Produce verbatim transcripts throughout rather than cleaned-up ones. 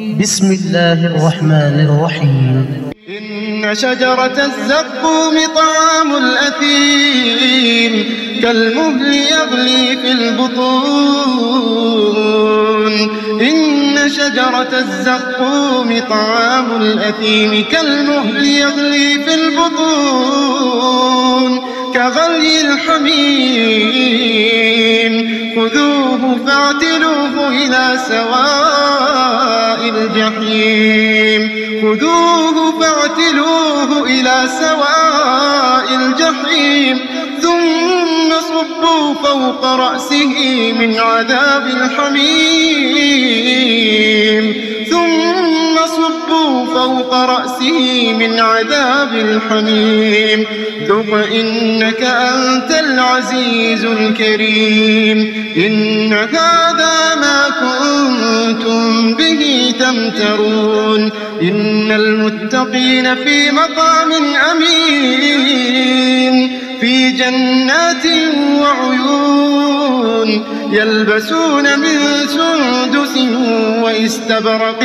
بسم الله الرحمن الرحيم. إن شجرة الزقوم طعام الأثيم كالمهل يغلي في البطون. إن شجرة الزقوم طعام الأثيم كالمهل يغلي في البطون كغلي الحميم. خذوه فاعتلوه إلى سواء الجحيم. خذوه فاعتلوه إلى سواء الجحيم ثم صبوا فوق رأسه من عذاب الحميم. ثم صبوا فوق رأسه من عذاب الحميم. ذق إنك أنت العزيز الكريم. إن هذا ما كنتم به تمترون. إن المتقين في مقام أمين في جنات وعيون يلبسون من سندس واستبرق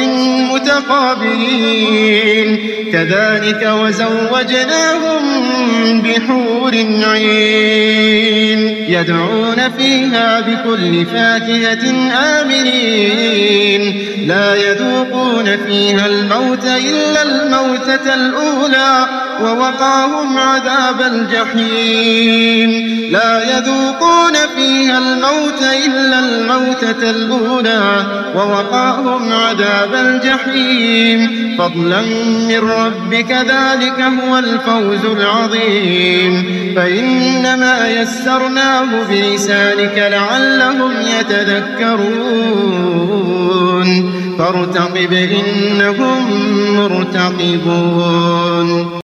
متقابلين. كذلك وزوجناهم بحور عين يدعون فيها بكل فاكهة آمنين. لا يذوقون فيها الموت إلا الموتة الأولى ووقاهم عذاب الجحيم. لا يذوقون فيها الموت إلا الموتة الأولى ووقاهم عذاب الجحيم فضلا من ربك ذلك هو الفوز العظيم. فإنما يسرناه بلسانك لعلهم يتذكرون. فارتقب إنهم مرتقبون.